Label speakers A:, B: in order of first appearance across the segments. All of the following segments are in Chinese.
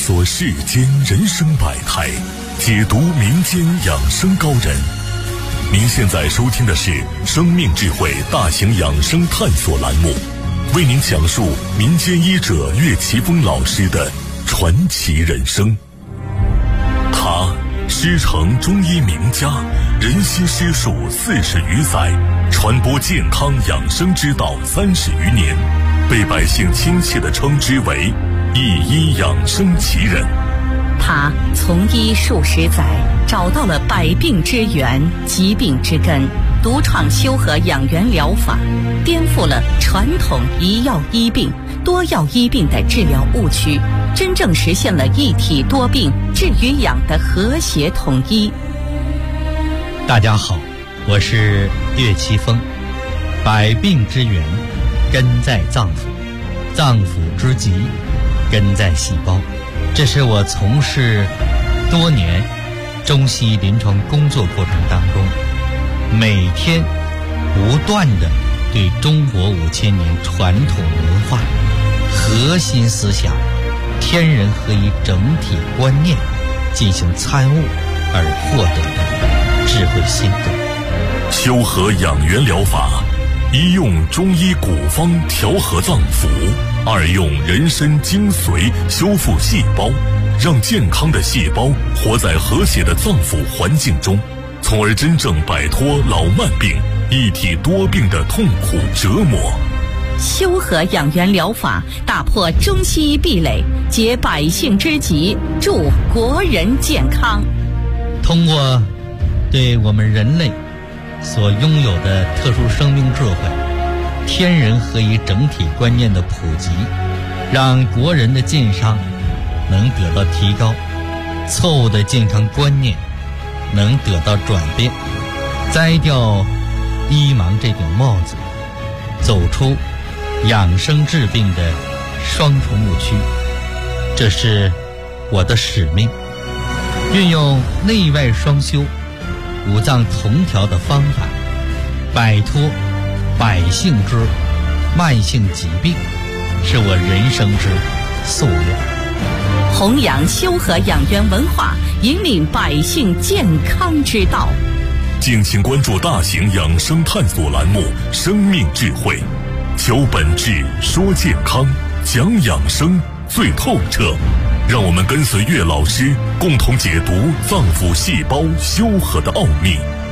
A: 索世间人生百态，解读民间养生高人。您现在收听的是生命智慧大型养生探索栏目，为您讲述民间医者岳奇峰老师的传奇人生。他师承中医名家，人心师术40余载，传播健康养生之道30余年，被百姓亲切地称之为一医养生奇人。
B: 他从医数十载，找到了百病之源、疾病之根，独创修和养元疗法，颠覆了传统一药医病、多药医病的治疗误区，真正实现了一体多病、治与养的和谐统一。
C: 大家好，我是岳奇峰。百病之源根在脏腑，脏腑之疾根在细胞。这是我从事多年中西医临床工作过程当中，每天不断地对中国5000年传统文化核心思想天人合一整体观念进行参悟而获得的智慧心得。
A: 修和养元疗法，一用中医古方调和脏腑，二用人参精髓修复细胞，让健康的细胞活在和谐的脏腑环境中，从而真正摆脱老慢病、一体多病的痛苦折磨。
B: 修和养元疗法打破中西医壁垒，解百姓之急，助国人健康。
C: 通过对我们人类所拥有的特殊生命智慧、天人合一整体观念的普及，让国人的健康能得到提高，错误的健康观念能得到转变，摘掉医盲这顶帽子，走出养生治病的双重误区。这是我的使命，运用内外双修、五脏同调的方法，摆脱百姓之慢性疾病，是我人生之夙愿。
B: 弘扬修和养元文化，引领百姓健康之道。
A: 敬请关注大型养生探索栏目《生命智慧》，求本质，说健康，讲养生最透彻。让我们跟随岳老师，共同解读脏腑细胞修和的奥秘。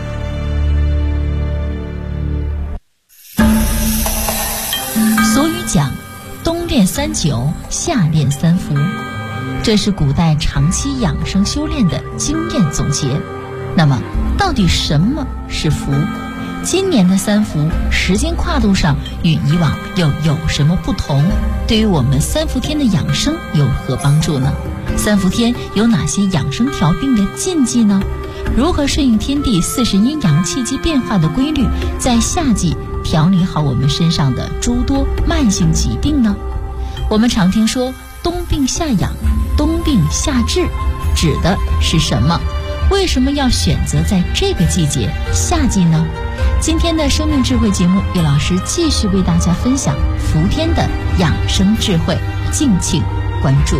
D: 俗语讲，冬练3灸，夏练3伏，这是古代长期养生修炼的经验总结。那么，到底什么是伏？今年的3伏时间跨度上与以往又有什么不同？对于我们3伏天的养生有何帮助呢？3伏天有哪些养生调病的禁忌呢？如何顺应天地40阴阳气机变化的规律，在夏季调理好我们身上的诸多慢性疾病呢？我们常听说冬病夏养、冬病夏治，指的是什么？为什么要选择在这个季节夏季呢？今天的生命智慧节目，岳老师继续为大家分享伏天的养生智慧，敬请关注。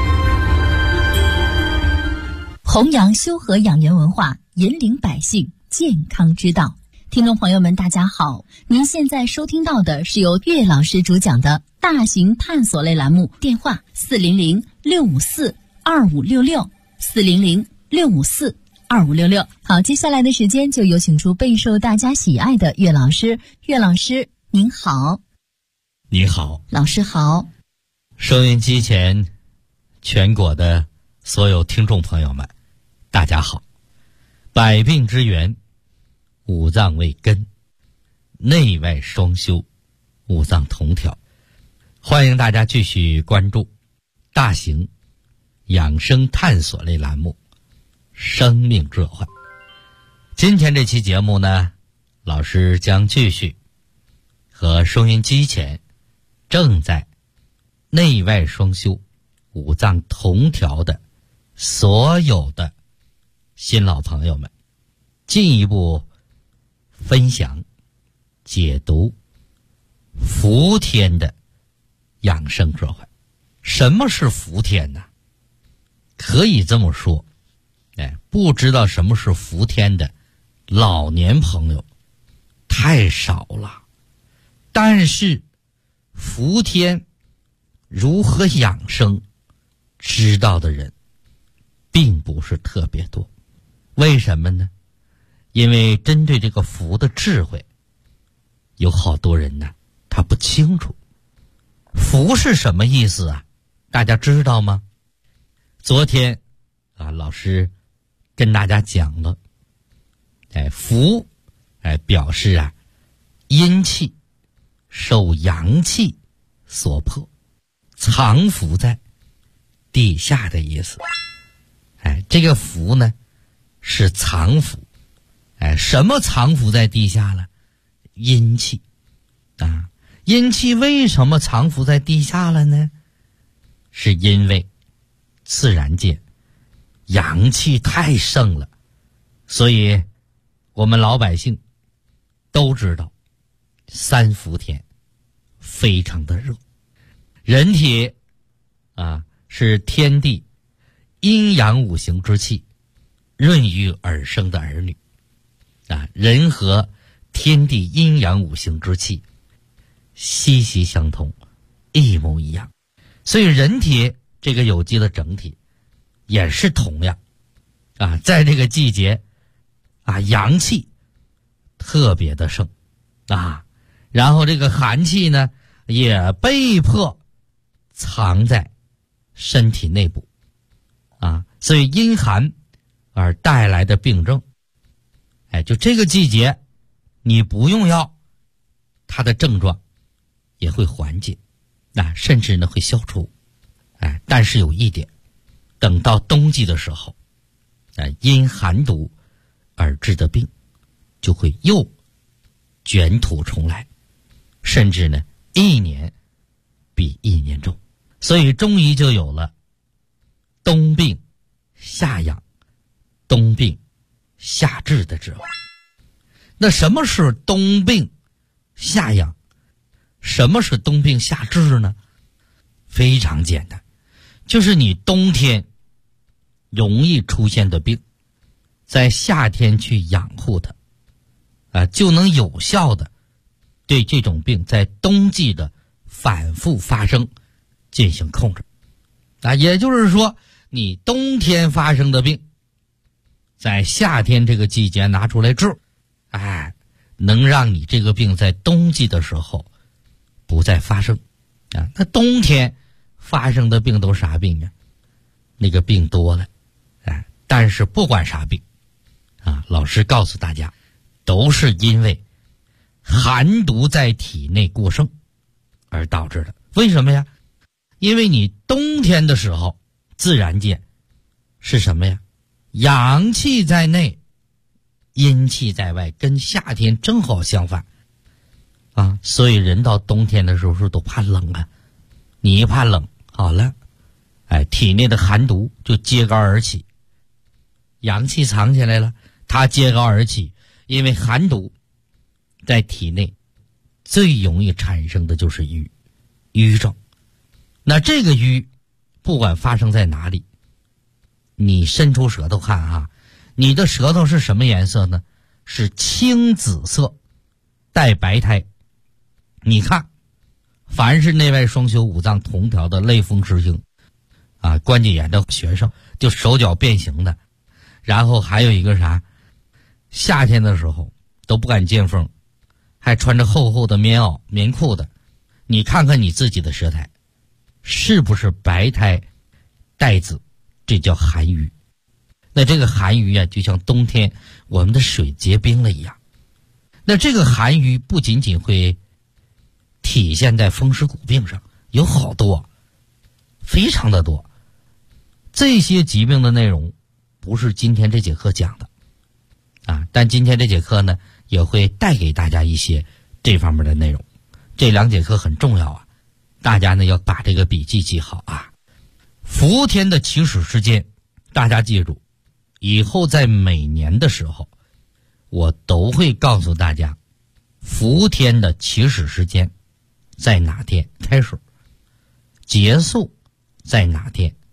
D: 弘扬修和养元文化，引领百姓健康之道。听众朋友们大家好，您现在收听到的是由岳老师主讲的大型探索类栏目，电话400-654-2566 400-654-2566。好，接下来的时间就有请出备受大家喜爱的岳老师。岳老师您好。
C: 你好。
D: 老师好。
C: 收音机前全国的所有听众朋友们大家好。百病之源，五脏为根，内外双修，五脏同调。欢迎大家继续关注大型养生探索类栏目生命智慧。今天这期节目呢，老师将继续和收音机前正在内外双修、五脏同调的所有的新老朋友们进一步分享解读伏天的养生智慧。什么是伏天呢？ 可以这么说，不知道什么是伏天的老年朋友太少了，但是伏天如何养生知道的人并不是特别多。为什么呢？因为针对这个伏的智慧，有好多人呢他不清楚。伏是什么意思啊？大家知道吗？昨天老师跟大家讲了，伏表示阴气受阳气所迫，藏伏在地下的意思。这个伏呢是藏伏。什么藏伏在地下了？阴气阴气为什么藏伏在地下了呢？是因为自然界阳气太盛了，所以我们老百姓都知道三伏天非常的热。人体是天地阴阳五行之气润育而生的儿女人和天地阴阳五行之气息息相通，一模一样。所以人体这个有机的整体也是同样在这个季节阳气特别的盛然后这个寒气呢也被迫藏在身体内部所以阴寒而带来的病症就这个季节你不用药，它的症状也会缓解甚至呢会消除但是有一点，等到冬季的时候因寒毒而致的病就会又卷土重来，甚至呢一年比一年重。所以中医就有了冬病夏养，冬病夏治的智慧。那什么是冬病夏养？什么是冬病夏治呢？非常简单，就是你冬天容易出现的病，在夏天去养护它就能有效的对这种病在冬季的反复发生进行控制也就是说，你冬天发生的病在夏天这个季节拿出来治能让你这个病在冬季的时候不再发生那冬天发生的病都啥病那个病多了但是不管啥病老师告诉大家，都是因为寒毒在体内过剩而导致的。为什么呀？因为你冬天的时候自然界是什么呀？阳气在内，阴气在外，跟夏天正好相反所以人到冬天的时候都怕冷你一怕冷，好了体内的寒毒就揭竿而起，阳气藏起来了，它揭竿而起。因为寒毒在体内最容易产生的就是瘀症。那这个瘀不管发生在哪里，你伸出舌头看你的舌头是什么颜色呢？是青紫色带白苔。你看凡是内外双修五脏同调的类风湿性关节炎的学生，就手脚变形的，然后还有一个啥，夏天的时候都不敢见风，还穿着厚厚的棉袄棉裤的，你看看你自己的舌苔是不是白苔带紫？这叫寒瘀。那这个寒瘀就像冬天我们的水结冰了一样。那这个寒瘀不仅仅会体现在风湿骨病上，有好多，非常的多。这些疾病的内容不是今天这节课讲的但今天这节课呢也会带给大家一些这方面的内容。这2节课很重要大家呢要把这个笔记记好伏天的起始时间，大家记住，以后在每年的时候我都会告诉大家伏天的起始时间在哪天开始，结束在哪天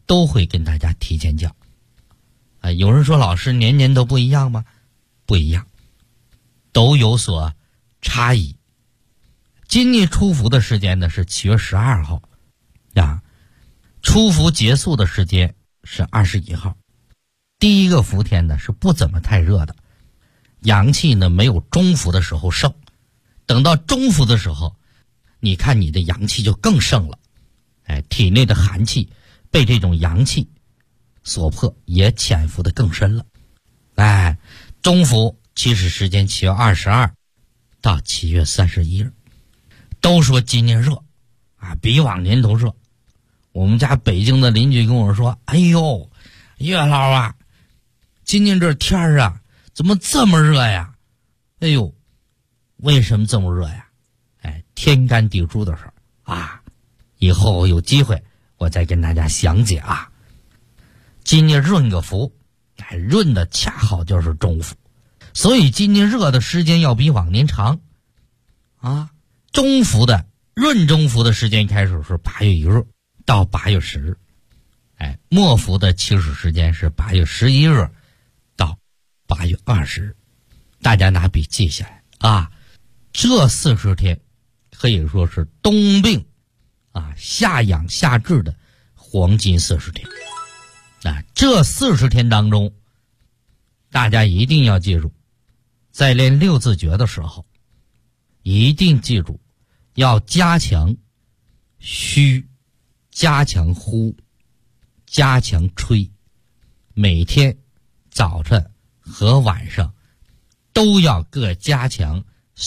C: 都会跟大家提前讲。有人说老师年年都不一样吗？不一样，都有所差异。今年出伏的时间呢是7月12号啊，出伏结束的时间是21号。第一个伏天呢是不怎么太热的，阳气呢没有中伏的时候盛，等到中伏的时候，你看你的阳气就更盛了，体内的寒气被这种阳气所迫，也潜伏的更深了。中伏其实时间7月22到7月31日。都说今年热比往年都热。我们家北京的邻居跟我说，哎呦，岳老啊，今年这天儿怎么这么热呀？哎呦，为什么这么热呀？天干地支的事儿以后有机会我再跟大家详解啊。今年闰个伏，闰的恰好就是中伏，所以今年热的时间要比往年长中伏的闰中伏的时间开始是8月1日到8月10日，末伏的起始时间是8月11日到8月20日。大家拿笔记下来这40天可以说是冬病夏养夏治的黄金40天。这40天当中，大家一定要记住，在练六字诀的时候一定记住要加强虚，加强呼，加强吹，每天早晨和晚上都要各加强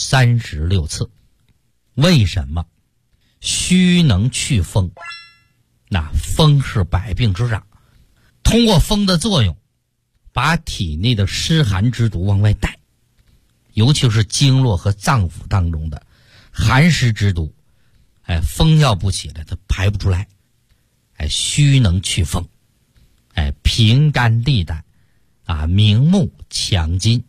C: 36次。为什么？虚能去风，那风是百病之长，通过风的作用把体内的湿寒之毒往外带，尤其是经络和脏腑当中的寒湿之毒，风要不起来它排不出来。虚能去风，平肝利胆明目强筋，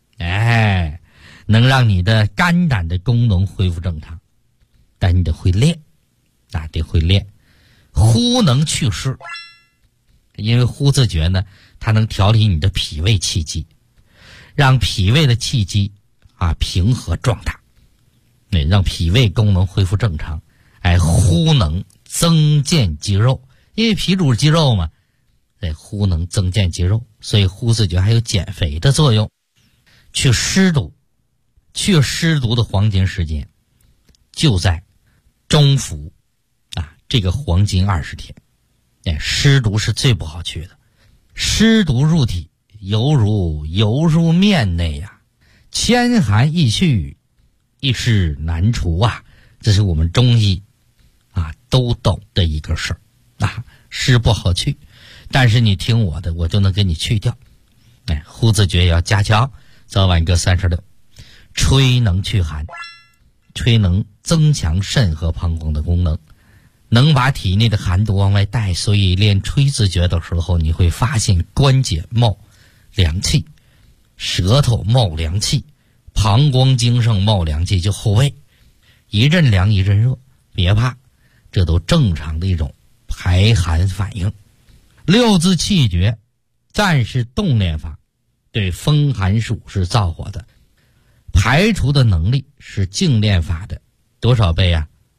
C: 能让你的肝胆的功能恢复正常。但你得会练，得会练。呼能祛湿，因为呼字诀呢，它能调理你的脾胃气机，让脾胃的气机平和壮大，让脾胃功能恢复正常。呼能增健肌肉，因为脾主肌肉嘛，呼能增健肌肉，所以呼字诀还有减肥的作用。去湿毒，去湿毒的黄金时间就在中伏这个黄金20天。湿毒是最不好去的，湿毒入体犹如油入面内千寒易去，一湿难除这是我们中医都懂的一个事儿湿不好去，但是你听我的，我就能给你去掉。呼字诀要加强，早晚各36。吹能去寒，吹能增强肾和膀胱的功能，能把体内的寒毒往外带，所以练吹字诀的时候，你会发现关节冒凉气，舌头冒凉气，膀胱经上冒凉气，就后背一阵凉一阵热，别怕，这都正常的一种排寒反应。六字气诀战是动练法，对风寒暑是燥火的，排除的能力是静练法的多少倍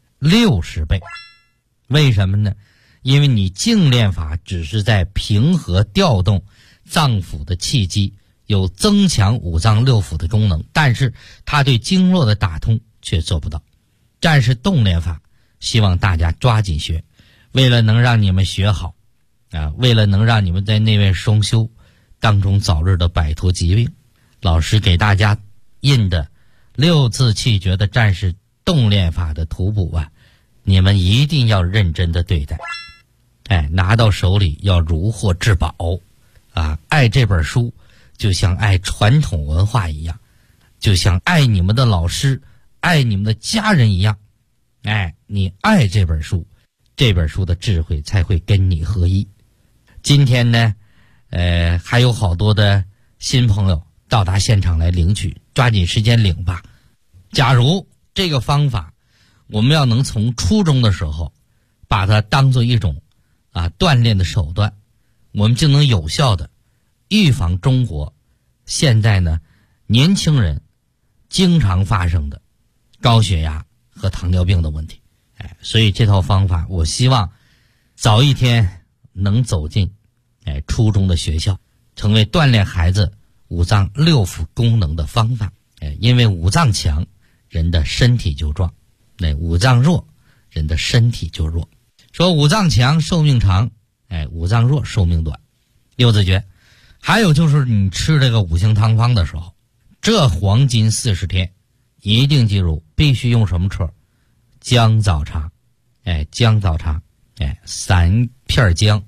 C: ？60倍。为什么呢？因为你静练法只是在平和调动脏腑的气机，有增强五脏六腑的功能，但是它对经络的打通却做不到。战是动练法，希望大家抓紧学，为了能让你们学好为了能让你们在内外双修当中早日的摆脱疾病，老师给大家印的六字气诀的战士动练法的图谱你们一定要认真的对待，拿到手里要如获至宝爱这本书就像爱传统文化一样，就像爱你们的老师爱你们的家人一样，你爱这本书，这本书的智慧才会跟你合一。今天呢还有好多的新朋友到达现场来领取，抓紧时间领吧。假如这个方法我们要能从初中的时候把它当做一种锻炼的手段，我们就能有效的预防中国现在呢年轻人经常发生的高血压和糖尿病的问题。所以这套方法我希望早一天能走进初中的学校，成为锻炼孩子五脏六腑功能的方法。因为五脏强，人的身体就壮；五脏弱，人的身体就弱。说五脏强寿命长，五脏弱寿命短。六字诀，还有就是你吃这个五行汤方的时候，这黄金40天，一定记住必须用什么吃？姜枣茶。姜枣茶，3片姜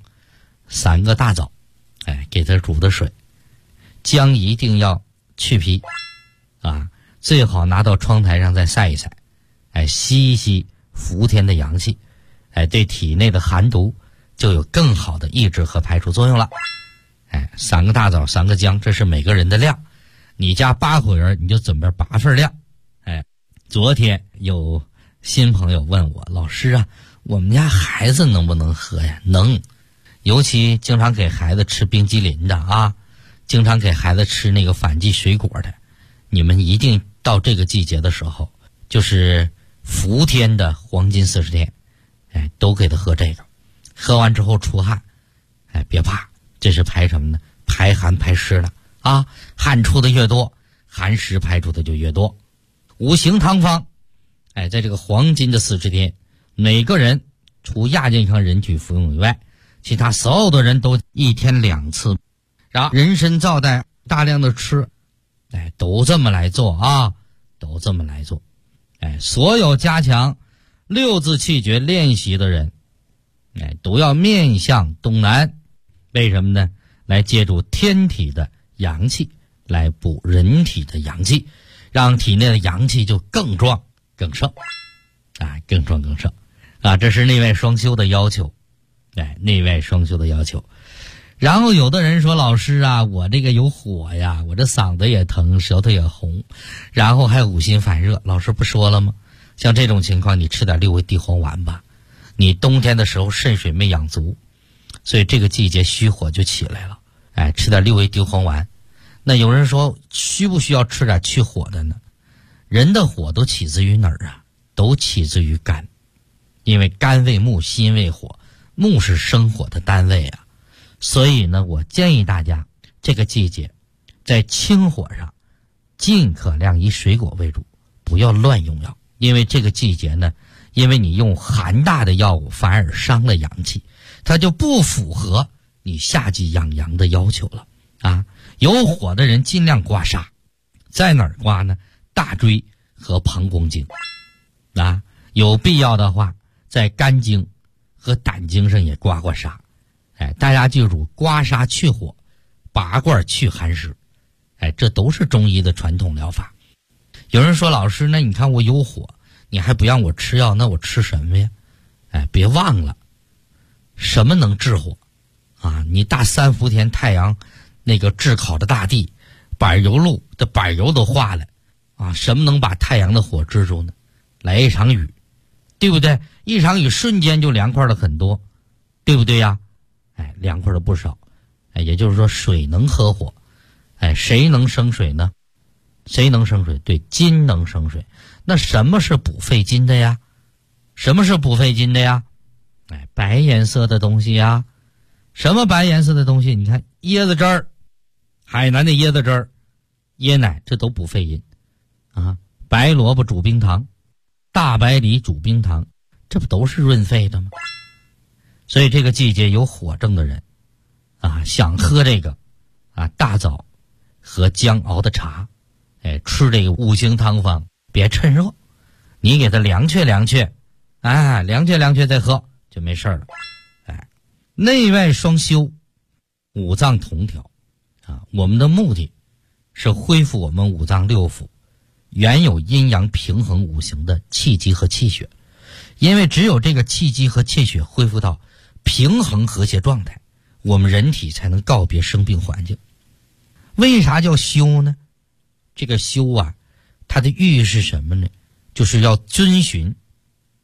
C: ，3个大枣，给它煮的水。姜一定要去皮最好拿到窗台上再晒一晒，吸一吸伏天的阳气，对体内的寒毒就有更好的抑制和排除作用了。3个大枣，3个姜，这是每个人的量。你家8口人，你就准备8份量。昨天有新朋友问我，老师啊，我们家孩子能不能喝呀？能，尤其经常给孩子吃冰激凌的经常给孩子吃那个反季水果的，你们一定到这个季节的时候，就是伏天的黄金40天，都给他喝这个。喝完之后出汗，别怕，这是排什么呢？排寒排湿的汗出的越多，寒湿排出的就越多。五行汤方，在这个黄金的40天，每个人除亚健康人群服用以外，其他所有的人都1天2次，然后人参皂苷大量的吃，都这么来做都这么来做。所有加强6字气诀练习的人，都要面向东南。为什么呢？来借助天体的阳气，来补人体的阳气，让体内的阳气就更壮更盛更壮更盛这是内外双修的要求。内外双修的要求。然后有的人说，老师啊，我这个有火呀，我这嗓子也疼，舌头也红，然后还有五心烦热。老师不说了吗？像这种情况，你吃点6味地黄丸吧。你冬天的时候肾水没养足，所以这个季节虚火就起来了。吃点6味地黄丸。那有人说，需不需要吃点去火的呢？人的火都起自于哪儿啊？都起自于肝，因为肝为木，心为火，木是生火的单位所以呢，我建议大家这个季节在清火上尽可量以水果为主，不要乱用药。因为这个季节呢，因为你用寒大的药物反而伤了阳气，它就不符合你夏季养阳的要求了有火的人尽量刮痧，在哪儿刮呢？大椎和膀胱经有必要的话在肝经和胆经上也刮刮痧。大家记住，刮痧去火，拔罐去寒湿，这都是中医的传统疗法。有人说，老师，那你看我有火，你还不让我吃药，那我吃什么呀？别忘了，什么能治火你大3伏天太阳那个炙烤的大地，柏油路的柏油都化了什么能把太阳的火治住呢？来一场雨，对不对？一场雨瞬间就凉快了很多，对不对呀？凉快了不少。也就是说，水能合火。谁能生水呢？谁能生水？对，金能生水。那什么是补肺金的呀？什么是补肺金的呀？白颜色的东西呀。什么白颜色的东西？你看椰子汁儿，海南的椰子汁儿，椰奶，这都补肺阴白萝卜煮冰糖，大白梨煮冰糖，这不都是润肺的吗？所以这个季节有火症的人想喝这个大枣和姜熬的茶，吃这个五行汤方，别趁热，你给它凉却凉却，凉却凉却再喝就没事了。内外双修，五脏同调我们的目的是恢复我们五脏六腑原有阴阳平衡五行的气机和气血，因为只有这个气机和气血恢复到平衡和谐状态，我们人体才能告别生病环境。为啥叫修呢？这个修它的寓意是什么呢？就是要遵循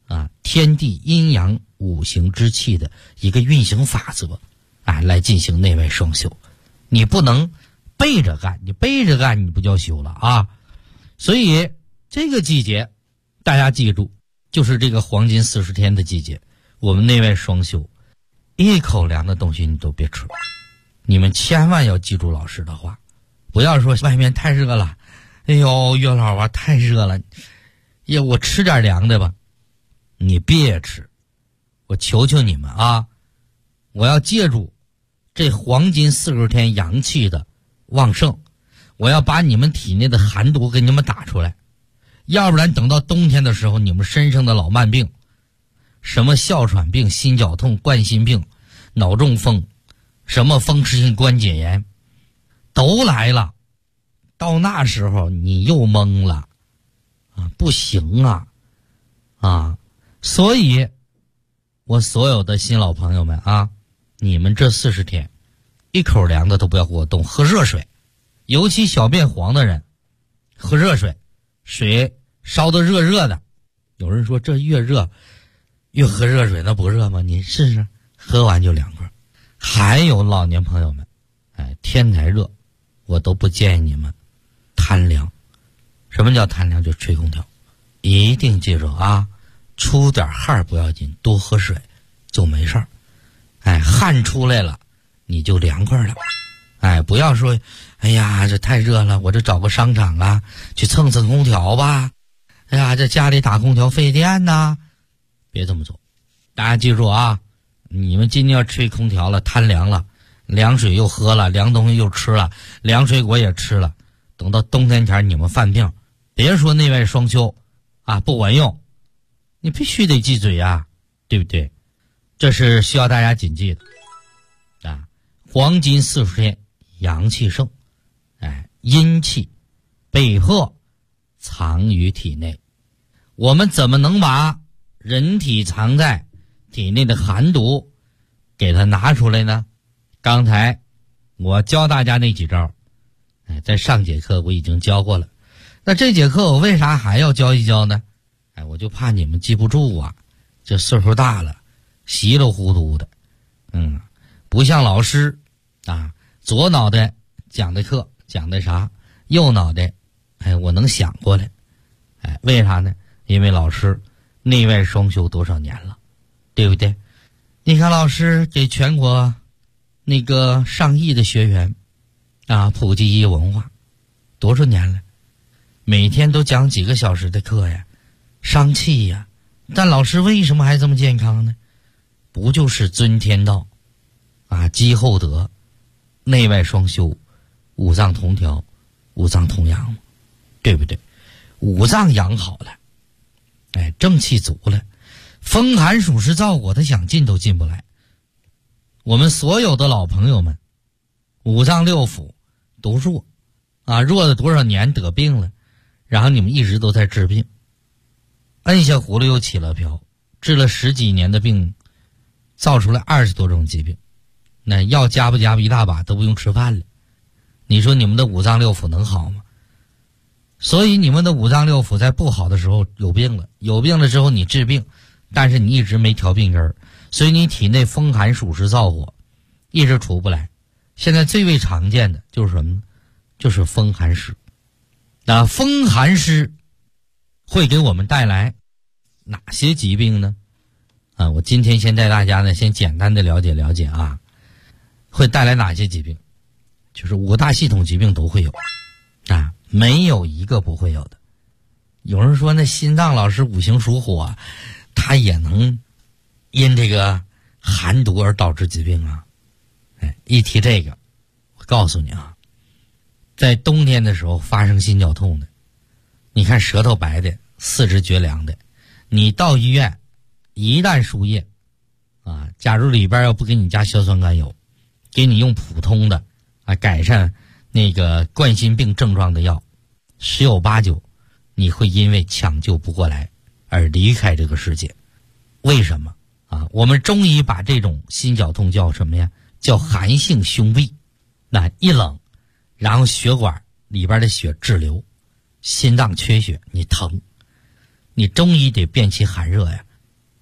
C: 天地阴阳五行之气的一个运行法则来进行内外双修。你不能背着干，你背着干你不叫修了啊。所以这个季节大家记住，就是这个黄金40天的季节，我们内外双修，一口凉的东西你都别吃。你们千万要记住老师的话，不要说外面太热了，哎呦岳老啊太热了，呀我吃点凉的吧。你别吃，我求求你们啊，我要借助这黄金40天阳气的旺盛，我要把你们体内的寒毒给你们打出来，要不然等到冬天的时候，你们身上的老慢病，什么哮喘病、心绞痛、冠心病、脑中风，什么风湿性关节炎都来了，到那时候你又懵了不行啊。所以我所有的新老朋友们你们这40天一口凉的都不要给我动，喝热水，尤其小便黄的人喝热水，水烧得热热的。有人说这越热越喝热水，那不热吗？你试试，喝完就凉快。还有老年朋友们天太热，我都不建议你们贪凉。什么叫贪凉？就吹空调。一定记住出点汗不要紧，多喝水就没事儿。汗出来了你就凉快了。不要说哎呀这太热了，我这找个商场去蹭蹭空调吧，哎呀这家里打空调费电别这么做。大家记住你们今天要吹空调了，贪凉了，凉水又喝了，凉东西又吃了，凉水果也吃了，等到冬天前你们犯病，别说内外双修不管用，你必须得忌嘴对不对？这是需要大家谨记的黄金40天阳气盛，阴气被迫藏于体内。我们怎么能把人体藏在体内的寒毒给它拿出来呢？刚才我教大家那几招在上节课我已经教过了，那这节课我为啥还要教一教呢？我就怕你们记不住这岁数大了稀里糊涂的不像老师左脑袋讲的课讲的啥，右脑袋我能想过来为啥呢？因为老师内外双修多少年了，对不对？你看老师给全国那个上亿的学员普及医文化多少年了，每天都讲几个小时的课伤气但老师为什么还这么健康呢？不就是尊天道积厚德，内外双修，五脏同调，五脏同阳吗？对不对？五脏养好了正气足了，风寒暑湿燥火他想进都进不来。我们所有的老朋友们五脏六腑都弱弱了多少年得病了，然后你们一直都在治病，摁下葫芦又起了瓢，治了10几年的病，造出来20多种疾病，那药加不加一大把都不用吃饭了。你说你们的五脏六腑能好吗？所以你们的五脏六腑在不好的时候有病了，有病了之后你治病，但是你一直没调病根儿，所以你体内风寒暑湿燥火一直出不来。现在最为常见的就是什么呢？就是风寒湿。风寒湿会给我们带来哪些疾病呢？我今天先带大家呢先简单的了解了解会带来哪些疾病。就是5大系统疾病都会有没有一个不会有的。有人说那心脏老师五行属火，它也能因这个寒毒而导致疾病一提这个我告诉你在冬天的时候发生心绞痛的，你看舌头白的，四肢绝凉的，你到医院一旦输液假如里边要不给你加硝酸甘油，给你用普通的改善那个冠心病症状的药，10有8九你会因为抢救不过来而离开这个世界。为什么我们中医把这种心绞痛叫什么呀？叫寒性胸痹。那一冷，然后血管里边的血滞留，心脏缺血，你疼，你中医得辨其寒热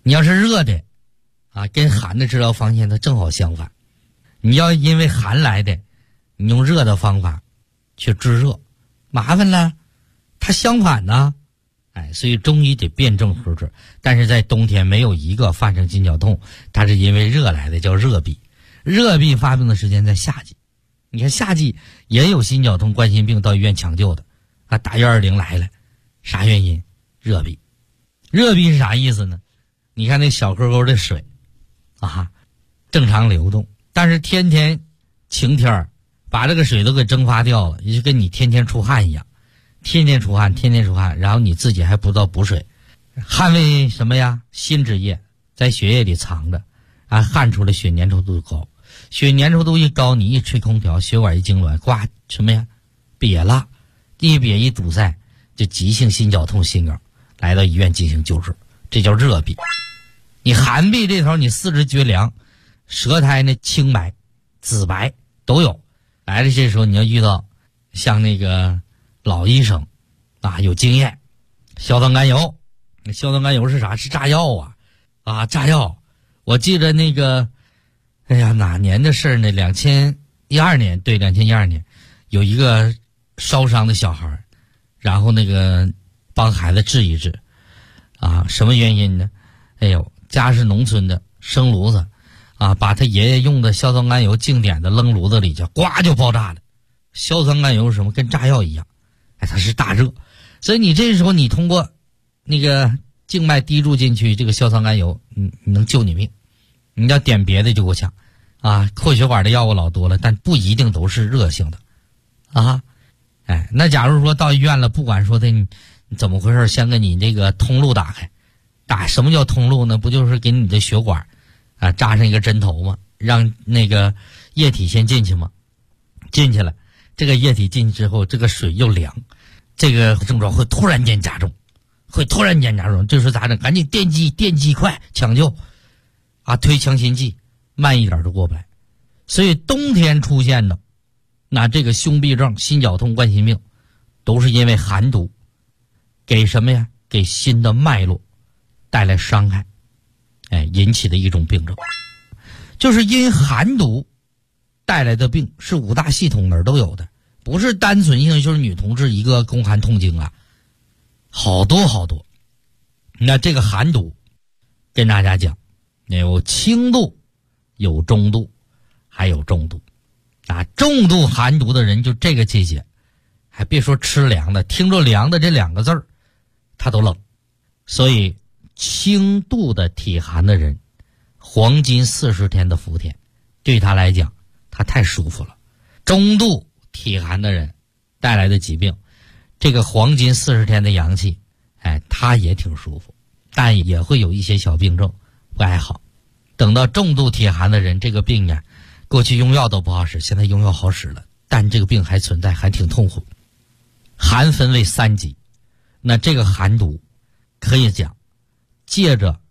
C: 你要是热的啊，跟寒的治疗方向它正好相反。你要因为寒来的，你用热的方法去治热，麻烦了，它相反呢。所以中医得辩证合治。但是在冬天没有一个发生心绞痛它是因为热来的，叫热痹。热痹发病的时间在夏季，你看夏季也有心绞痛冠心病到医院抢救的啊，打120来了，啥原因？热痹。热痹是啥意思呢？你看那小沟沟的水啊，正常流动，但是天天晴天把这个水都给蒸发掉了，也就跟你天天出汗一样，天天出汗，然后你自己还不知道补水。汗为什么呀？心脂液在血液里藏着啊，汗出来血粘稠度高，血粘稠度一高，你一吹空调，血管一痉挛，呱什么呀？瘪了，一瘪一堵塞，就急性心绞痛心梗，来到医院进行救治，这叫热痹。你寒痹这头，你四肢厥凉，舌苔呢青白、紫白都有。来了这时候你要遇到像那个老医生啊，有经验，硝酸甘油。硝酸甘油是啥？是炸药啊，炸药。我记得那个，哎呀，哪年的事呢？2012年，对，2012年，有一个烧伤的小孩，然后那个帮孩子治一治，啊，什么原因呢？哎呦，家是农村的，生炉子，啊，把他爷爷用的硝酸甘油净点的扔炉子里去，呱就爆炸了。硝酸甘油是什么？跟炸药一样，它是大热，所以你这时候你通过那个静脉滴注进去这个硝酸甘油，你能救你命。你要点别的就够呛啊，扩血管的药物老多了，但不一定都是热性的啊。那假如说到医院了，不管说的你怎么回事，先给你这个通路打开，什么叫通路呢？不就是给你的血管啊扎上一个针头吗？让那个液体先进去吗？进去了，这个液体进去之后，这个水又凉，这个症状会突然间加重，这时候咋整？赶紧电击快抢救啊，推强心剂，慢一点都过不来。所以冬天出现的那这个胸痹症、心绞痛、冠心病，都是因为寒毒给什么呀？给心的脉络带来伤害，引起的一种病症。就是因寒毒带来的病是五大系统哪儿都有的，不是单纯性就是女同志一个宫寒痛经啊，好多。那这个寒毒跟大家讲，有轻度，有中度，还有重度啊。重度寒毒的人就这个季节，还别说吃凉的，听着凉的这2个字儿他都冷。所以轻度的体寒的人，黄金40天的伏天对他来讲他太舒服了。中度体寒的人带来的疾病，这个黄金40天的阳气他也挺舒服，但也会有一些小病症不爱好。等到重度体寒的人，这个病呀，过去用药都不好使，现在用药好使了，但这个病还存在，还挺痛苦。寒分为3级，那这个寒毒可以讲借着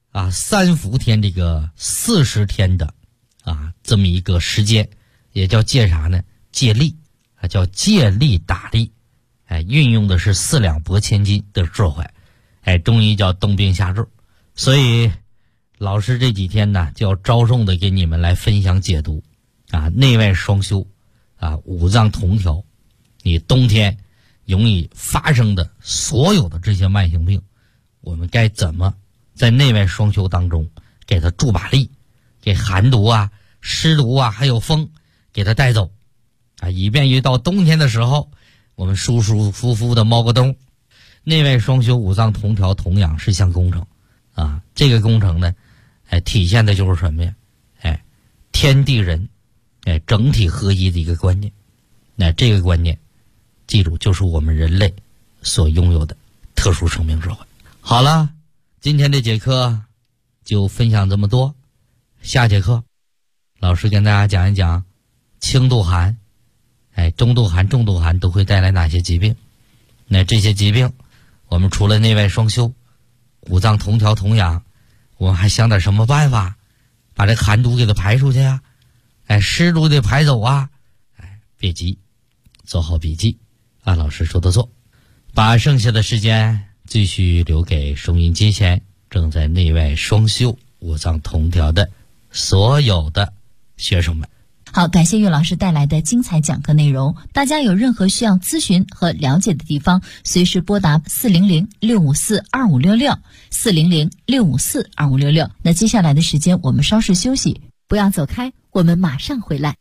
C: 3伏天这个40天的这么一个时间，也叫借啥呢？借力叫借力打力，运用的是4两拨千斤的智慧，中医叫冬病夏治。所以老师这几天呢，就要着重的给你们来分享解读内外双修五脏同调，你冬天容易发生的所有的这些慢性病，我们该怎么在内外双修当中给它助把力，给寒毒湿毒还有风给它带走以便于到冬天的时候我们舒舒服服的猫个冬。内外双修五脏同调同养是项工程这个工程呢体现的就是什么呀？天地人整体合一的一个观念。那这个观念记住，就是我们人类所拥有的特殊生命智慧。好了，今天这节课就分享这么多，下节课老师跟大家讲一讲轻度寒中度寒、重度寒都会带来哪些疾病。那这些疾病我们除了内外双修、五脏同调同养，我们还想点什么办法把这寒毒给它排出去湿毒得排走别急，做好笔记，按老师说的做，把剩下的时间继续留给收音机前正在内外双修五脏同调的所有的学生们。
D: 好，感谢岳老师带来的精彩讲课内容。大家有任何需要咨询和了解的地方，随时拨打400-654-2566，400-654-2566。那接下来的时间我们稍事休息，不要走开，我们马上回来。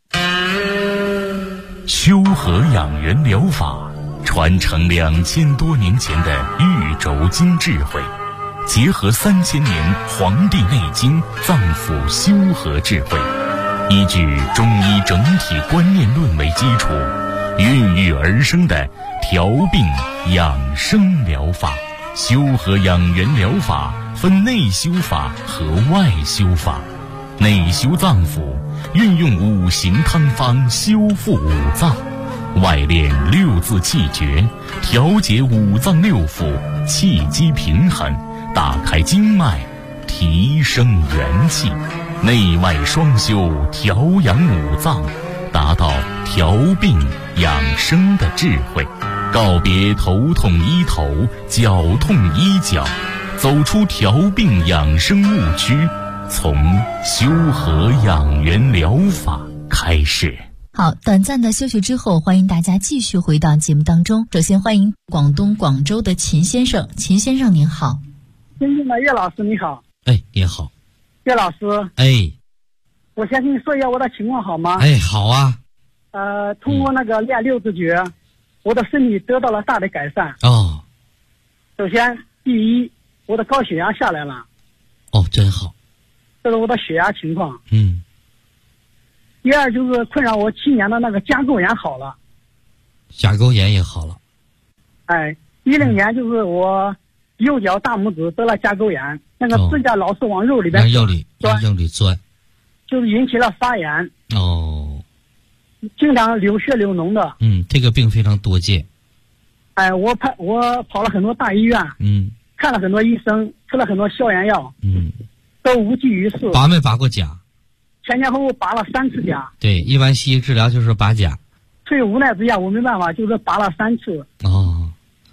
A: 修和养元疗法传承2000多年前的玉轴经智慧，结合3000年《黄帝内经》脏腑修和智慧，依据中医整体观念论为基础，孕育而生的调病养生疗法。修和养元疗法分内修法和外修法。内修脏腑，运用5行汤方修复五脏；外练6字气诀，调节五脏六腑，气机平衡，打开经脉，提升元气。内外双修，调养五脏，达到调病养生的智慧。告别头痛医头，脚痛医脚，走出调病养生误区，从修和养元疗法开始。
D: 好，短暂的休息之后，欢迎大家继续回到节目当中。首先欢迎广东广州的秦先生，秦先生您好。
E: 尊敬的岳老师你好。
C: 哎，你好。
E: 岳老师。
C: 哎，
E: 我先跟你说一下我的情况好吗？
C: 哎，好啊。
E: 通过那个练6字诀，我的身体得到了大的改善。
C: 哦。
E: 首先，第一，我的高血压下来了。
C: 哦，真好。
E: 这是我的血压情况。
C: 嗯。
E: 第二就是困扰我7年的那个甲沟炎好了。
C: 甲沟炎也好了。
E: 哎，10年就是我右脚大拇指得了甲沟炎，那个指甲老是往肉里边
C: 钻，
E: 就是引起了发炎。
C: 哦。
E: 经常流血流脓的。
C: 这个病非常多见。
E: 哎，我跑了很多大医院。看了很多医生，吃了很多消炎药。都无济于事。
C: 拔没拔过甲？
E: 前前后后拔了3次甲。
C: 对，一般西医治疗就是拔甲。
E: 所以无奈之下，我没办法，就是拔了3次。
C: 哦。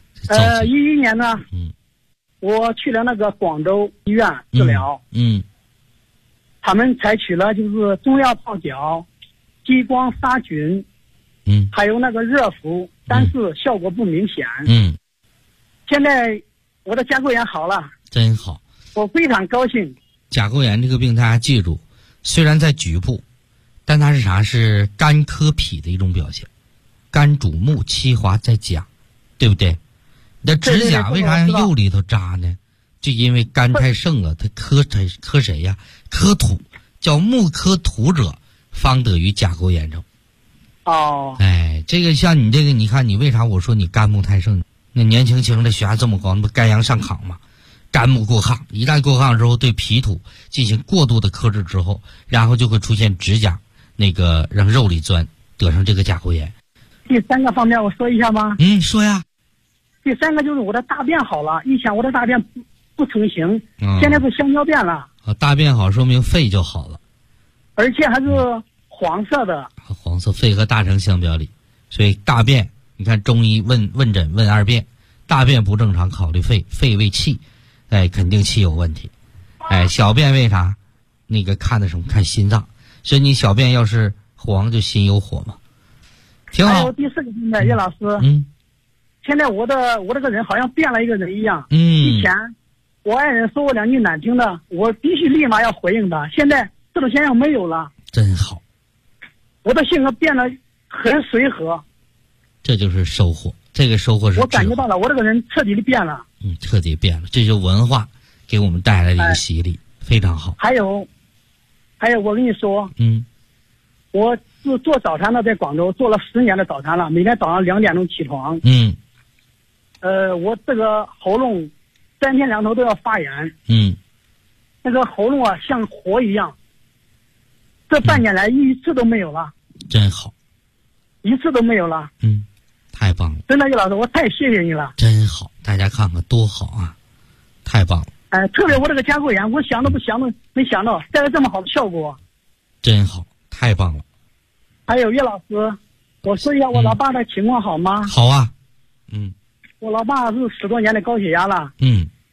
E: 11年呢，我去了那个广州医院治疗。他们采取了就是中药泡脚、激光杀菌，还有那个热敷，但是效果不明显。现在我的甲沟炎好了。
C: 真好。
E: 我非常高兴。
C: 甲沟炎这个病大家记住，虽然在局部，但它是啥？是肝科脾的一种表现。肝主木，气化在甲，对不对？你的指甲为啥让右里头扎呢？就因为肝太盛了，它克谁呀？克土，叫木克土者，方得于甲沟炎症。
E: 哦。
C: 哎，这个像你这个，你看你为啥我说你肝木太盛？那年轻轻的血压这么高，那不肝阳上亢吗？肝木过亢，一旦过亢之后，对脾土进行过度的克制之后，然后就会出现指甲那个让肉里钻，得上这个甲沟炎。
E: 第3个方面我说一下吗？
C: 说呀。
E: 第3个就是我的大便好了，以前我的大便不成形，现在是香蕉便了。
C: 大便好说明肺就好了，
E: 而且还是黄色的。
C: 黄色，肺和大肠相表里，所以大便，你看中医问诊问2遍，大便不正常考虑肺，肺为气，哎，肯定气有问题。哎，小便为啥？那个看的什么？看心脏，所以你小便要是黄，就心有火嘛。挺好。
E: 还有第4个方面，岳老师。现在我这个人好像变了一个人一样。以前我爱人说我2句难听的，我必须立马要回应他。现在这种现象没有了。
C: 真好。
E: 我的性格变得很随和。
C: 这就是收获，这个收获是
E: 我感觉到了，我这个人彻底的变了。
C: 彻底变了，这就是文化给我们带来的一个洗礼，非常好。
E: 还有，我跟你说，我是做早餐的，在广州做了10年的早餐了，每天早上2点钟起床。我这个喉咙3天2头都要发炎。那个喉咙啊像火一样。这半年来一次都没有了。
C: 真好。
E: 一次都没有了。
C: 太棒了。
E: 真的，岳老师，我太谢谢你了。
C: 真好，大家看看多好啊，太棒了。
E: 特别我这个甲沟炎，我想都没想到带来这么好的效果。
C: 真好，太棒了。
E: 还有岳老师，我说一下我老爸的情况好吗？
C: 好啊。
E: 我老爸是10多年的高血压了。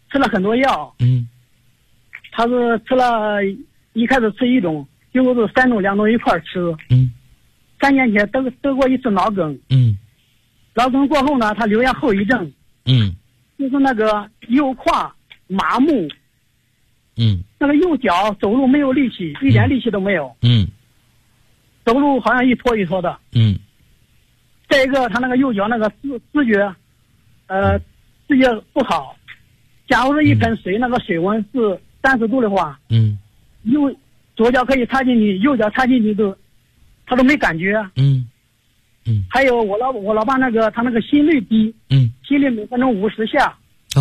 E: 吃了很多药。他是吃了，一开始吃一种，结果是3种2种一块吃。3年前得过一次脑梗。脑梗过后呢，他留下后遗症。就是那个右胯麻木。那个右脚走路没有力气，一点力气都没有。走路好像一拖一拖的。再一个，他那个右脚那个知觉不好。假如说一盆水，那个水温是30度的话，左脚可以插进去，右脚插进去他都没感觉。还有我老爸那个他那个心率低，心率每分钟50下。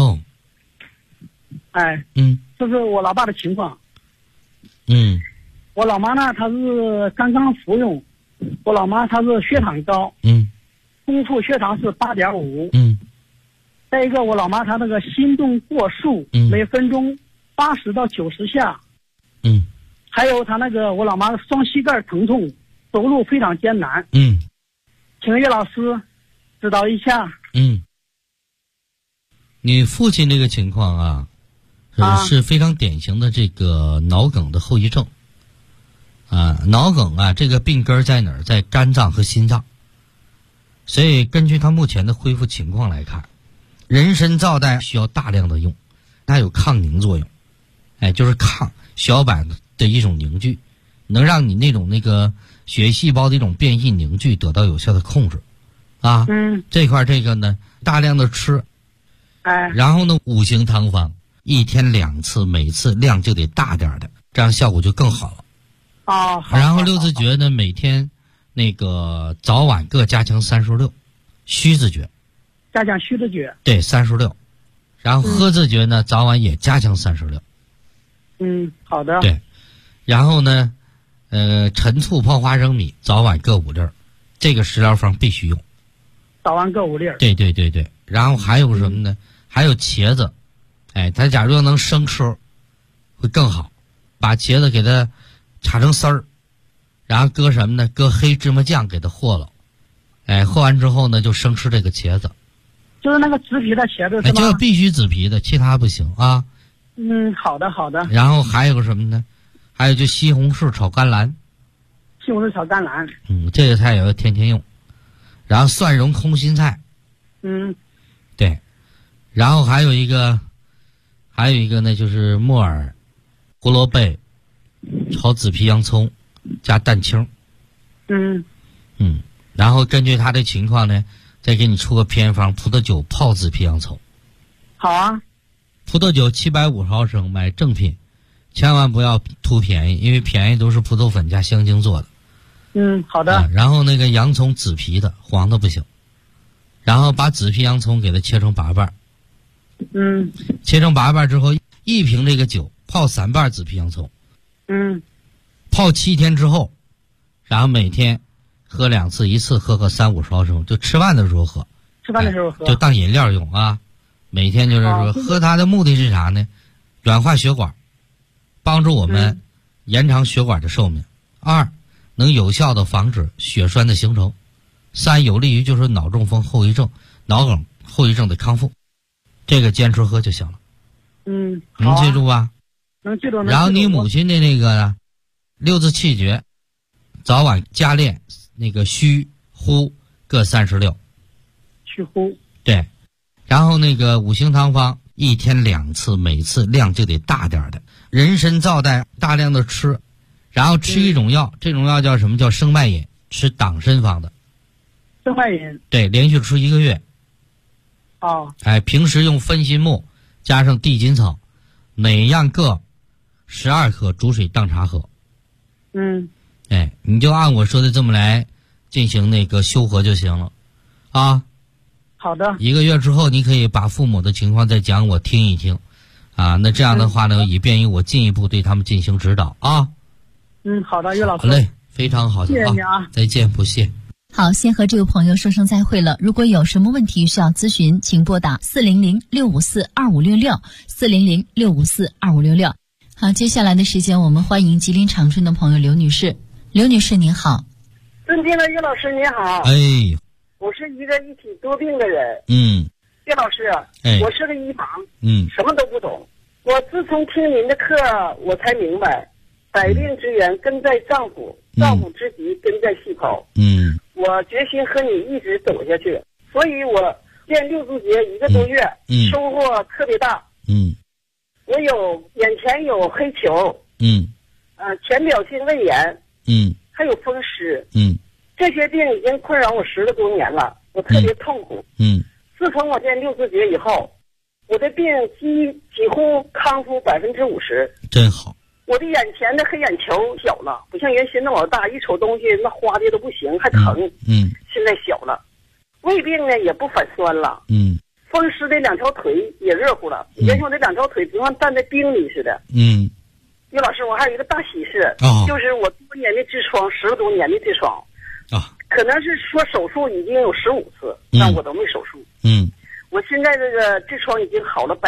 E: 这是我老爸的情况。我老妈呢，她是刚刚服用。我老妈她是血糖高。空腹血糖是8.5。再一个，我老妈她那个心动过速，每分钟80到90下。还有她那个我老妈双膝盖疼痛，走路非常艰难。请岳老师指导一下。
C: 你父亲这个情况啊，是非常典型的这个脑梗的后遗症。脑梗啊，这个病根在哪儿？在肝脏和心脏。所以根据他目前的恢复情况来看，人参皂苷需要大量的用，它有抗凝作用。就是抗血小板的一种凝聚，能让你那个血细胞的一种变异凝聚得到有效的控制。这块这个呢，大量的吃。然后呢，5行汤方1天2次，每次量就得大点的，这样效果就更好了。然后六字诀呢，每天那个早晚各加强36，虚字诀
E: 加强虚字诀，
C: 对36，然后喝字诀呢，早晚也加强36。
E: 好的。
C: 对，然后呢，陈醋泡花生米早晚各5粒，这个食疗方必须用。
E: 早晚各5粒。
C: 对。然后还有什么呢？还有茄子，他假如要能生吃，会更好。把茄子给它炒成丝儿，然后搁什么呢？搁黑芝麻酱给它和了。和完之后呢，就生吃这个茄子。
E: 就是那个紫皮的茄子是吗？
C: 就必须紫皮的，其他不行啊。
E: 好的。
C: 然后还有个什么呢？还有就西红柿炒甘蓝。
E: 西红柿炒甘蓝。
C: 这个菜也要天天用。然后蒜蓉空心菜。对。然后还有一个呢，就是木耳、胡萝卜炒紫皮洋葱加蛋清。然后根据他的情况呢，再给你出个偏方，葡萄酒泡紫皮洋葱。
E: 好啊。
C: 葡萄酒750毫升，买正品，千万不要图便宜，因为便宜都是葡萄粉加香精做的。
E: 好的。
C: 然后那个洋葱紫皮的，黄的不行。然后把紫皮洋葱给它切成8瓣。切成8瓣之后，1瓶这个酒泡3瓣紫皮洋葱。泡7天之后，然后每天喝2次，一次喝个30-50毫升，就吃饭的时候喝。就当饮料用啊。每天就是说喝它的目的是啥呢？软化血管，帮助我们延长血管的寿命。2，能有效的防止血栓的形成。3，有利于就是脑中风后遗症、脑梗后遗症的康复。这个坚持喝就行了。能记住吧？
E: 能记住。
C: 然后你母亲的那个6字气诀，早晚加练那个虚呼各36。
E: 虚呼。
C: 对。然后那个5行汤方1天2次，每次量就得大点的。人参皂苷大量的吃，然后吃一种药，这种药叫什么？叫生脉饮，吃党参方的。
E: 生脉饮。
C: 对，连续吃1个月。平时用分心木加上地金草，每样各12克，煮水当茶喝。你就按我说的这么来进行那个修和就行了啊。
E: 好的。
C: 1个月之后，你可以把父母的情况再讲我听一听那这样的话呢，以便于我进一步对他们进行指导啊。
E: 好的，岳老师。
C: 好嘞，非常好的。
E: 谢谢你啊。
C: 再见，不谢。
D: 好，先和这位朋友说声再会了。如果有什么问题需要咨询，请拨打400-654-2566 400-654-2566。好，接下来的时间我们欢迎吉林长春的朋友刘女士。刘女士您好。
F: 尊敬的岳老师您好。
C: 哎。
F: 我是一个一体多病的人。 岳老师，我是个医盲，什么都不懂。我自从听您的课，我才明白，百病之源根在脏腑，脏腑之疾根在细胞。我决心和你一直走下去，所以我练六字诀1个多月，收获特别大。我眼前有黑球，浅表性胃炎，还有风湿，这些病已经困扰我10多年了，我特别痛苦。自从我练六字诀以后，我的病几乎康复50%，
C: 真好。
F: 我的眼前的黑眼球小了，不像原先那么大，一瞅东西那花的都不行，还疼。现在小了。胃病呢也不反酸了。风湿的2条腿也热乎了，原先我这2条腿就像站在冰里似的。岳老师，我还有一个大喜事，就是我多年的痔疮，10多年的痔疮。可能是说手术已经有15次，但我都没手术。我现在这个痔疮已经好了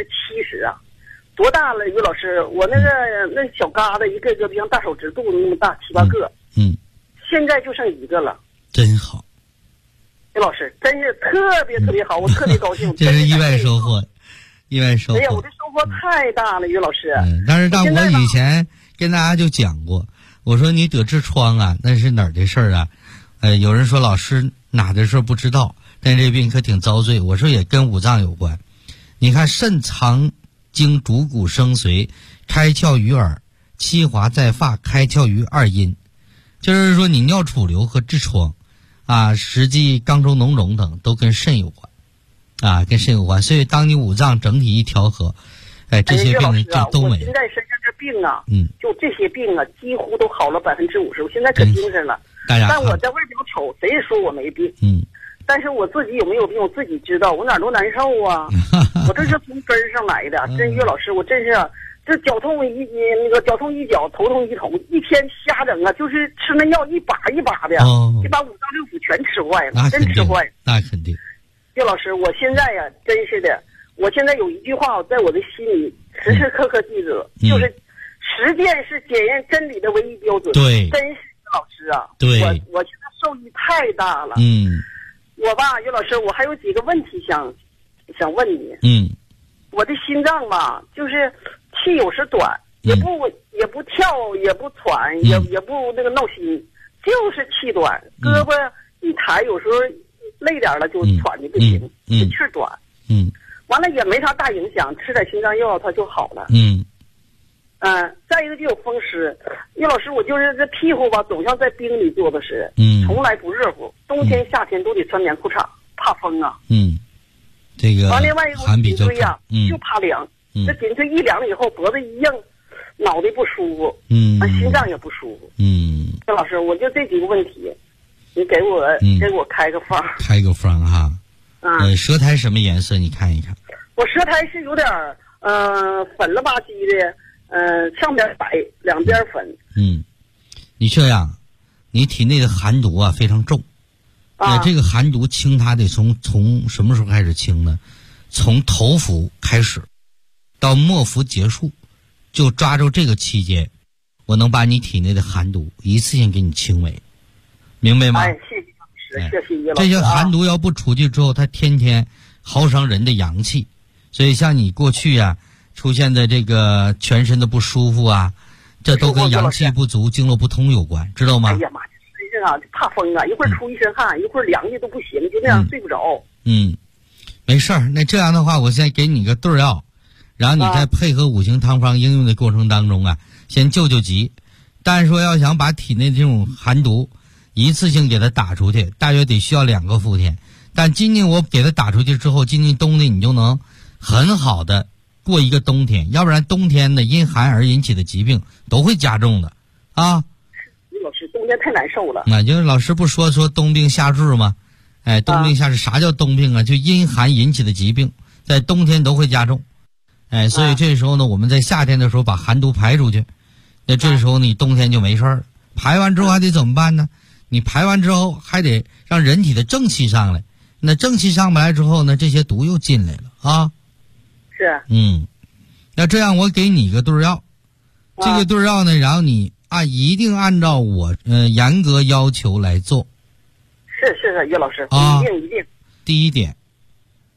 F: 70%啊！多大了，于老师？我那小疙瘩一个个像大手指肚子那么大，7、8个。现在就剩1个了。
C: 真好，
F: 于老师，真是特别特别好，我特别高兴。
C: 这是意外收获，意外收获。
F: 哎呀，我的收获太大了，于老师。
C: 但是我以前跟大家就讲过，我说你得痔疮啊，那是哪儿的事儿啊？有人说老师哪的事不知道，但这病可挺遭罪。我说也跟五脏有关。你看肾藏经主骨生髓，开窍于耳，气滑在发，开窍于2阴。就是说你尿储留和痔疮啊，实际肛周脓肿等都跟肾有关啊，跟肾有关。所以当你五脏整体一调和，这些病就都没了。
F: 我现在身上这病啊，就这些病啊，几乎都好了50%。我现在可精神了。但我在外表瞅，谁也说我没病。但是我自己有没有病，我自己知道，我哪儿都难受啊。我这是从根儿上来的。真岳老师，我真是这脚痛脚痛一脚，头痛一头，一天瞎整啊，就是吃那药一把一把的，就把5脏6腑全吃坏了，真吃坏了。
C: 那肯定。
F: 岳老师，我现在呀，真是的，我现在有一句话，我在我的心里时时刻刻记着，就是实践是检验真理的唯一标准。
C: 对，
F: 真是。老师啊，
C: 对，
F: 我现在受益太大了。我吧，岳老师，我还有几个问题想问你。我的心脏吧，就是气有时短，也不跳，也不喘，也不那个闹心，就是气短，胳膊一抬，有时候累点了就喘的不行，就气短。完了也没啥大影响，吃点心脏药它就好了。再一个就有风湿，岳老师，我就是这屁股吧，总像在冰里坐的似的，从来不热乎，冬天夏天都得穿棉裤衩，怕风啊。
C: 这个
F: 完另外一个颈椎啊，就怕凉，这颈椎一凉了以后，脖子一硬，脑袋不舒服，心脏也不舒服。岳老师，我就这几个问题，你给我开个方。
C: 开个方哈。舌苔什么颜色？你看一看。
F: 我舌苔是有点粉了吧唧的。上边白，两边粉。
C: 你这样，你体内的寒毒啊非常重。这个寒毒清它得从什么时候开始清呢？从头伏开始，到末伏结束，就抓住这个期间，我能把你体内的寒毒一次性给你清没，明白吗？
F: 谢谢老师，谢谢叶老
C: 师。这些寒毒要不出去之后，它天天耗伤人的阳气，所以像你过去啊。出现的这个全身的不舒服啊，这都跟阳气不足、经络不通有关，知道吗？
F: 哎呀妈，身上啊就怕风啊，一会儿出一身汗，一会儿凉的都不行，就那样睡不着。
C: 没事儿，那这样的话，我先给你个对药，然后你再配合五行汤方应用的过程当中啊，先救急。但是说要想把体内这种寒毒一次性给它打出去，大约得需要2个伏天。但今年我给它打出去之后，今年冬天你就能很好的过一个冬天，要不然冬天的因寒而引起的疾病都会加重的啊。
F: 老师，冬天太难受了。
C: 那就是老师不说冬病夏治吗？冬病夏治啥叫冬病啊？就因寒引起的疾病，在冬天都会加重。所以这时候呢，我们在夏天的时候把寒毒排出去，那这时候你冬天就没事儿了。排完之后还得怎么办呢？你排完之后还得让人体的正气上来，那正气上不来之后呢，这些毒又进来了啊。
F: 是。
C: 那这样我给你个对药，这个对药呢，然后你一定按照我严格要求来做。
F: 是，岳老师，一定。
C: 第一点，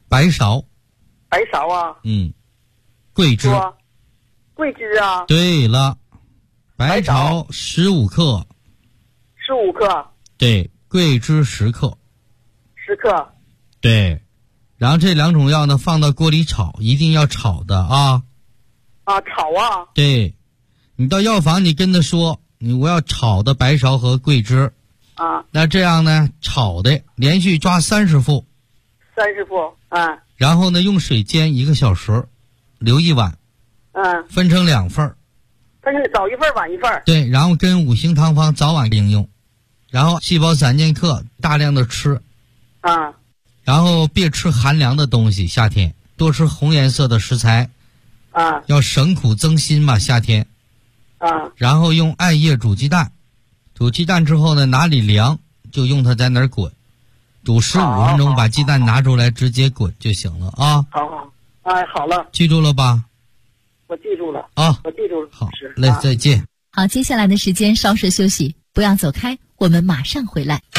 C: 白芍。
F: 白芍啊。
C: 桂枝。
F: 桂枝啊。
C: 对了，白芍15克。
F: 15克。
C: 对，桂枝10克。
F: 10克。
C: 对，然后这2种药呢放到锅里炒，一定要炒的啊。
F: 炒啊。
C: 对，你到药房你跟他说，我要炒的白芍和桂枝。那这样呢，炒的连续抓30副。
F: 30副。
C: 然后呢，用水煎1个小时，留1碗。分成2份。
F: 分成早一份晚一份。
C: 对，然后跟5行汤方早晚应用。然后细胞3剑客，大量的吃。然后别吃寒凉的东西，夏天多吃红颜色的食材。要省苦增辛嘛，夏天。然后用艾叶煮鸡蛋，煮鸡蛋之后呢，哪里凉就用它在那儿滚，煮15分钟，把鸡蛋拿出来直接滚就行了啊。
F: 好，好了，
C: 记住了吧？
F: 我记住了我记住了。
C: 好嘞，再见。
D: 好，接下来的时间稍事休息，不要走开，我们马上回来。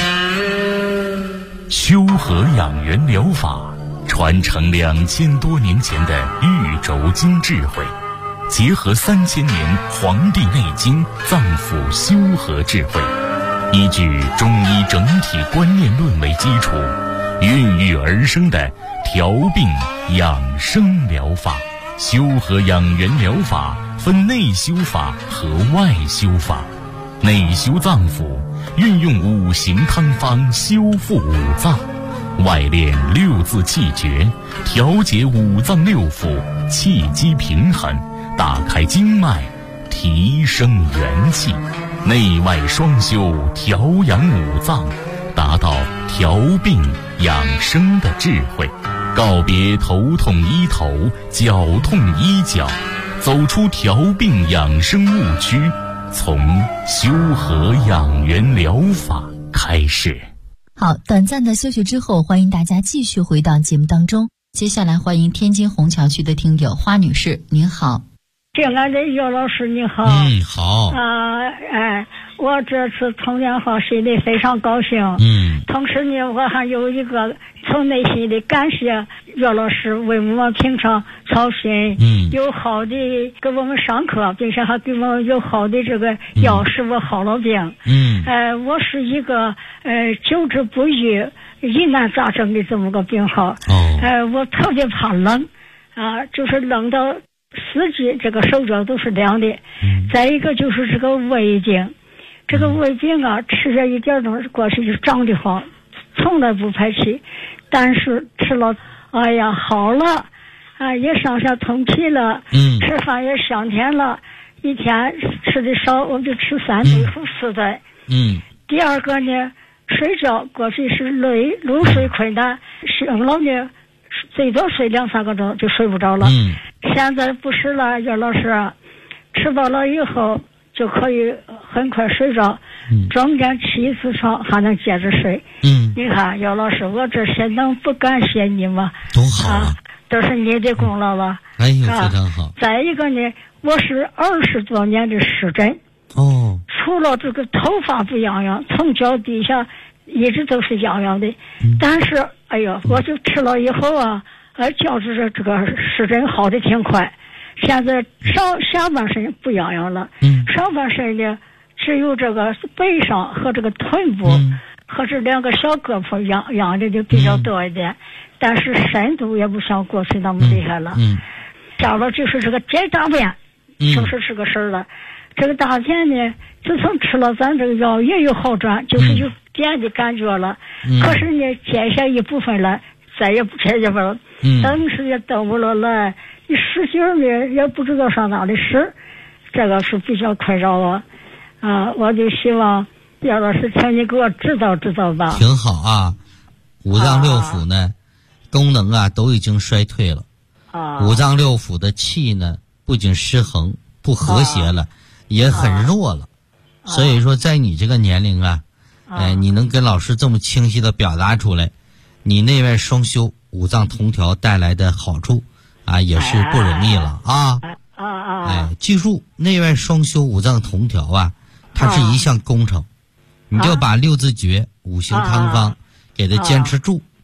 A: 修和养元疗法传承2000多年前的玉轴经智慧，结合3000年《黄帝内经》脏腑修和智慧，依据中医整体观念论为基础，孕育而生的调病养生疗法。修和养元疗法分内修法和外修法。内修脏腑，运用5行汤方修复五脏；外练6字气诀，调节五脏6腑，气机平衡，打开经脉，提升元气。内外双修，调养五脏，达到调病养生的智慧。告别头痛医头，脚痛医脚，走出调病养生误区，从修和养元疗法开始。
D: 好，短暂的休息之后，欢迎大家继续回到节目当中。接下来欢迎天津虹桥区的听友花女士，您好。
G: 敬爱的岳老师你好。
C: 好。
G: 我这次通电话心里非常高兴。同时呢，我还有一个从内心的感谢岳老师为我们平常操心，有好的给我们上课，并且还给我们有好的这个药使我好了病。我是一个久治不愈、疑难杂症的这么个病号。我特别怕冷就是冷到四季这个手脚都是凉的。再一个就是这个胃病，这个胃病吃着一点东西过去就胀得慌，从来不排气，但是吃了好了也上下通气了。吃饭也香甜了，一天吃的少，我就吃3对或4对。第二个呢，睡觉过去是入睡困难，醒了呢最多睡2-3个钟就睡不着了。现在不是了，岳老师，吃饱了以后就可以很快睡着，中间起一次床还能接着睡。你看岳老师，我这些能不感谢你吗？
C: 多好
G: 都是你的功劳了。
C: 非常好。
G: 再一个呢，我是20多年的湿疹。除了这个头发不痒痒，从脚底下一直都是痒痒的。但是我就吃了以后觉着这个湿疹好的挺快。现在下半身不痒痒了，上半身呢只有这个背上和这个臀部和这2个小胳膊痒的就比较多一点，但是深度也不像过去那么厉害了。再了就是这个解大便，就是这个事儿了。这个大便呢，自从吃了咱这个药也有好转，就是有点的感觉了。可是呢，解下一部分了，再也不解下了。当时也等不了来，你使劲呢也不知道上哪里使，这个是比较困扰我。我就希望岳老师请你给我指导指导吧。
C: 挺好五脏6腑呢，功能都已经衰退了。五脏6腑的气呢，不仅失衡不和谐了，也很弱了。所以说在你这个年龄你能跟老师这么清晰的表达出来，你内外双修五脏同调带来的好处也是不容易了记住内外双修五脏同调它是一项工程。你就把6字诀5行汤方给它坚持住。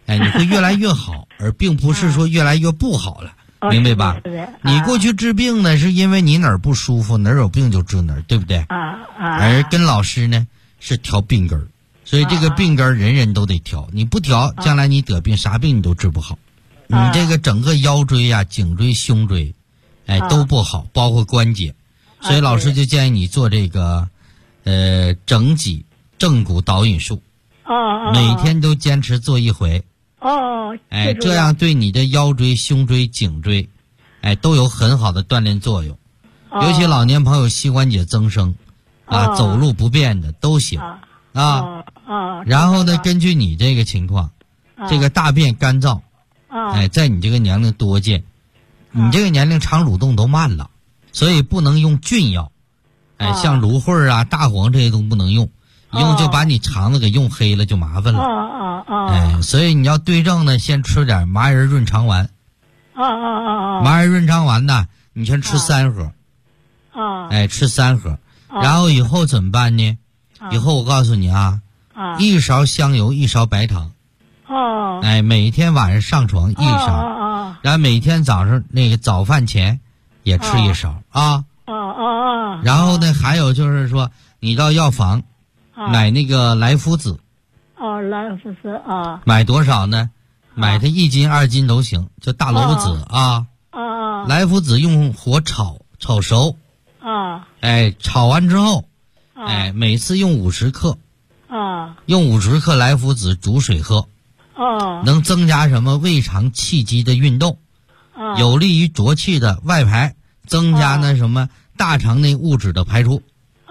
C: 你会越来越好，而并不是说越来越不好了，明白吧？你过去治病呢，是因为你哪儿不舒服，哪儿有病就治哪儿，对不对？而跟老师呢是调病根儿，所以这个病根儿人人都得调，你不调，将来你得病啥病你都治不好。你这个整个腰椎呀、颈椎、胸椎，都不好，包括关节，所以老师就建议你做这个整脊正骨导引术。每天都坚持做一回。这样对你的腰椎、胸椎、颈椎，都有很好的锻炼作用。尤其老年朋友膝关节增生，走路不便的都行。然后呢，根据你这个情况，这个大便干燥，在你这个年龄多见，你这个年龄肠蠕动都慢了，所以不能用菌药，像芦荟啊、大黄这些都不能用。用就把你肠子给用黑了，就麻烦了。所以你要对症呢，先吃点麻仁润肠丸。麻仁润肠丸呢，你先吃3盒。吃3盒，然后以后怎么办呢？以后我告诉你1勺香油，1勺白糖。每天晚上上床1勺，然后每天早上那个早饭前也吃1勺然后呢，还有就是说，你到药房。买那个莱菔子。
G: 莱菔子
C: 买多少呢？买它1斤2斤都行，就大萝卜籽莱菔子用火炒熟。炒完之后，每次用50克。用50克莱菔子煮水喝。能增加什么胃肠气机的运动，有利于浊气的外排，增加那什么大肠内物质的排出。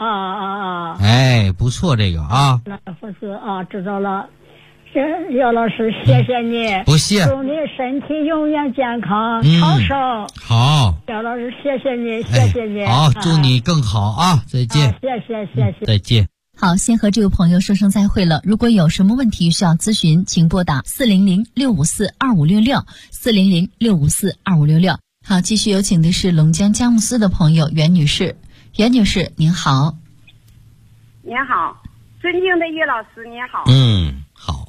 C: 不错，这个
G: 莱菔子知道了。姚老师，谢谢你，
C: 不谢，
G: 祝你身体永远健康长寿。
C: 好，
G: 姚老师，谢谢你，谢谢你。
C: 好，祝你更好再见。
G: 谢谢，
C: 再见。
D: 好，先和这位朋友说声再会了。如果有什么问题需要咨询，请拨打400-654-2566 400-654-2566。好，继续有请的是龙江佳木斯的朋友袁女士。袁女士，您好。
H: 您好，尊敬的叶老师，您好。
C: 好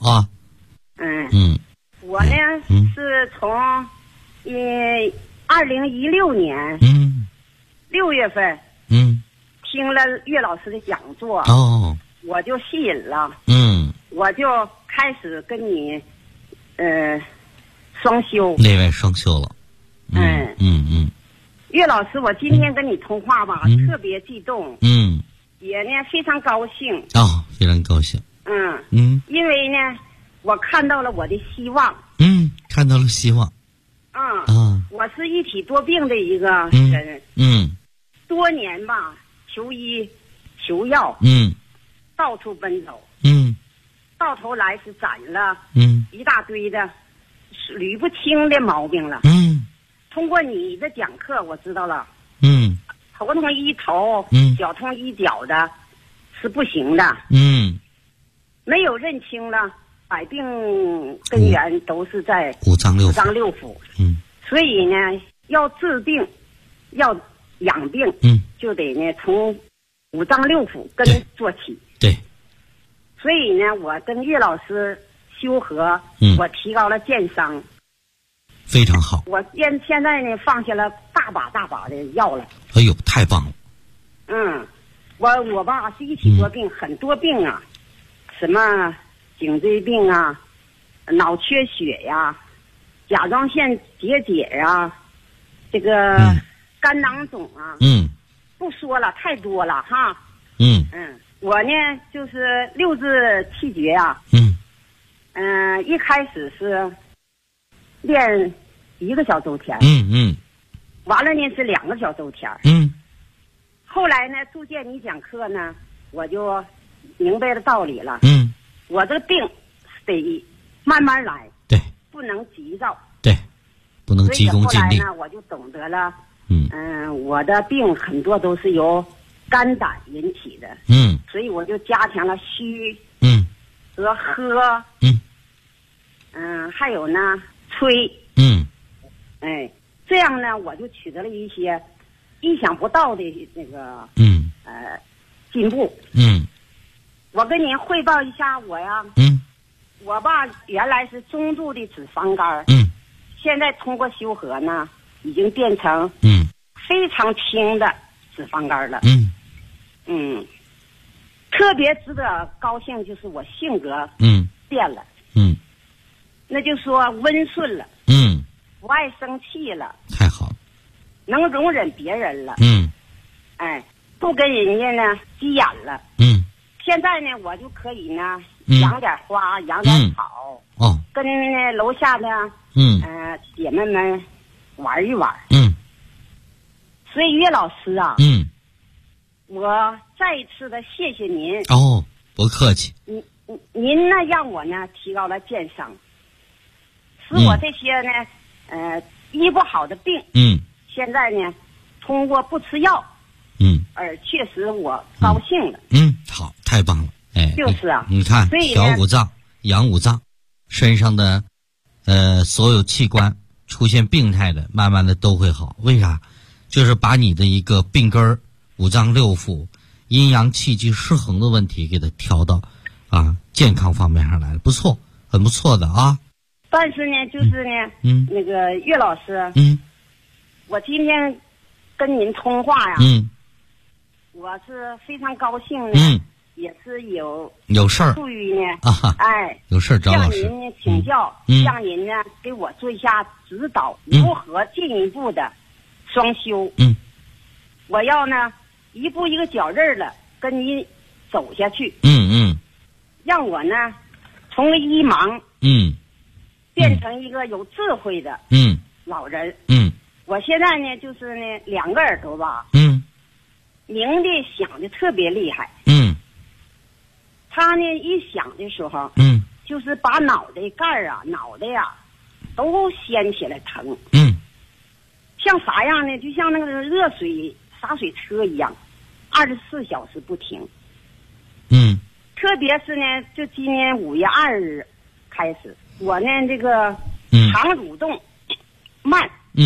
H: 我呢是从2016年6月份听了岳老师的讲座我就吸引了我就开始跟你双修。
C: 那位双修了。
H: 岳老师，我今天跟你通话吧，特别激动，也呢非常高兴。
C: 非常高兴。
H: 因为呢，我看到了我的希望。
C: 看到了希望。
H: 我是一体多病的一个人。多年吧，求医求药。到处奔走。到头来是攒了一大堆的捋不清的毛病了。通过你的讲课，我知道了。头痛医头，脚痛医脚的，是不行的。没有认清了，百病根源都是在
C: 五脏六
H: 腑。所以呢，要治病，要养病，就得呢从五脏六腑根做起。
C: 对。
H: 所以呢，我跟岳老师修和，我提高了健商。
C: 非常好。
H: 我现在呢放下了大把的药了。
C: 哎呦，太棒了。
H: 我吧是一体多病，很多病啊，什么颈椎病啊，脑缺血呀，甲状腺结节呀，这个肝囊肿啊，不说了，太多了哈。我呢就是六字气绝啊。一开始是练1个小周天。完了呢是2个小周天。后来呢，逐渐你讲课呢，我就明白了道理了。我这个病得慢慢来，
C: 对，
H: 不能急躁，
C: 对，不能急功近利。
H: 所以后来呢，我就懂得了，我的病很多都是由肝胆引起的，所以我就加强了虚，和喝，还有呢吹，这样呢，我就取得了一些意想不到的那个进步。我跟您汇报一下我呀， 我吧原来是中度的脂肪肝，现在通过修合呢，已经变成非常轻的脂肪肝了。特别值得高兴就是我性格变了，那就说温顺了，不爱生气了，
C: 太好了，
H: 能容忍别人了，不跟人家呢急眼了，现在呢我就可以呢养点花，养点草，跟楼下的姐妹们玩一玩，所以岳老师啊，我再一次的谢谢您。
C: 哦，不客气。
H: 您呢让我呢提高了健商，使我这些呢医不好的病，现在呢通过不吃药，而确实我高兴了。
C: 好，太棒了。
H: 就是啊，
C: 你看调五脏、养五脏，身上的所有器官出现病态的，慢慢的都会好。为啥？就是把你的一个病根儿、五脏六腑、阴阳气机失衡的问题给它调到健康方面上来了，不错，很不错的啊。
H: 但是呢，就是呢，那个岳老师，我今天跟您通话呀，我是非常高兴呢，也是有
C: 事儿，
H: 出于呢，
C: 有事儿找老师，
H: 向您呢请教，向您呢给我做一下指导，如何进一步的双修。我要呢一步一个脚印的跟您走下去。让我呢从个一盲变成一个有智慧的老人。我现在呢就是呢两个耳朵吧，鸣的响的特别厉害。他呢一响的时候，就是把脑袋盖啊、脑袋呀都掀起来疼。像啥样呢？就像那个热水洒水车一样，24小时不停。特别是呢，就今年5月2日开始，我呢这个肠蠕动慢，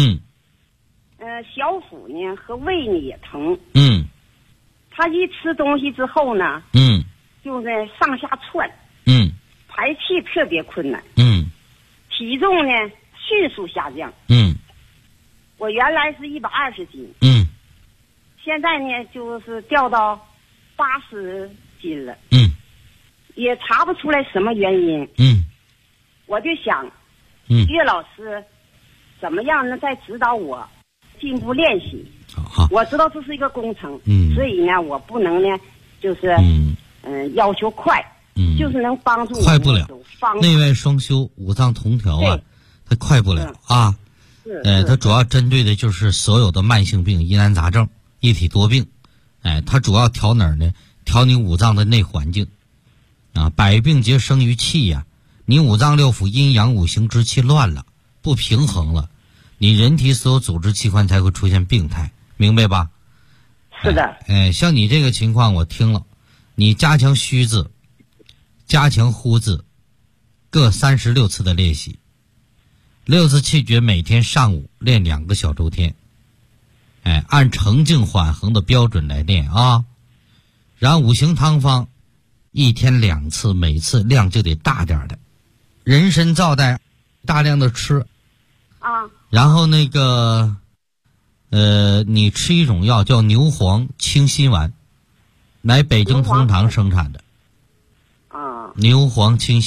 H: 小腹呢和胃呢也疼。他一吃东西之后呢，就呢上下窜，排气特别困难，体重呢迅速下降。我原来是120斤，现在呢就是掉到80斤了，也查不出来什么原因。我就想，岳老师怎么样呢？再指导我进一步练习。我知道这是一个工程，所以呢，我不能呢，就是要求快，就是能帮助
C: 快不了。内外双修、五脏同调啊，它快不了啊。它主要针对的就是所有的慢性病、疑难杂症、一体多病。它主要调哪儿呢？调你五脏的内环境。百病皆生于气呀，你五脏六腑阴阳五行之气乱了，不平衡了，你人体所有组织器官才会出现病态，明白吧？
H: 是的。
C: 像你这个情况我听了，你加强虚字，加强呼字，各36次的练习，6次气诀每天上午练2个小周天，按澄净缓衡的标准来练啊。然后五行汤方1天2次，每次量就得大点的，人参皂带大量的吃然后那个你吃一种药叫牛黄清心丸，来北京同仁堂生产的牛黄清心